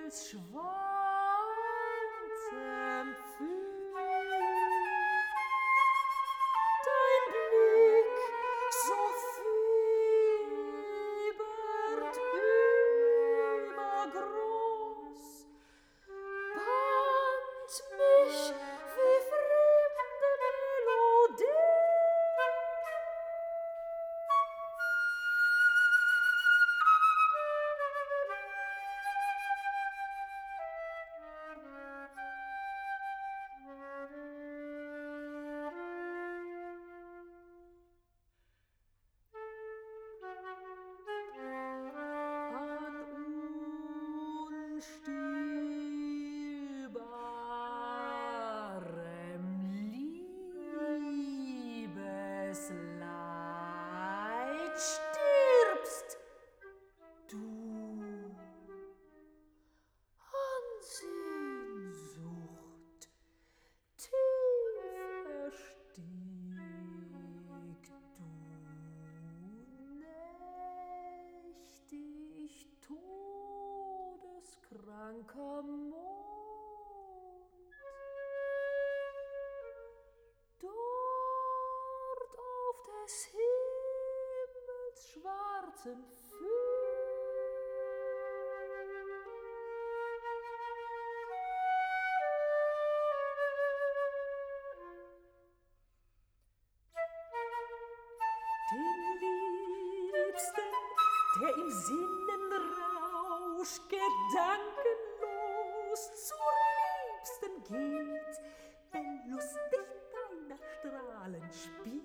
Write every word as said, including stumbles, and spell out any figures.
schwarzem Pfühl. Dein Blick so fiebert übergroß, band mich wie fremde Melodie. Unstillbarem Liebesleid stirbst du an Sehnsucht tief erstieg du nächtig todeskranker Mond. Dort auf des Himmels schwarzem Pfühl. Den Liebsten, der im Sinnenrausch gedankenlos zur Liebsten geht, wenn lustig deiner Strahlen spielt.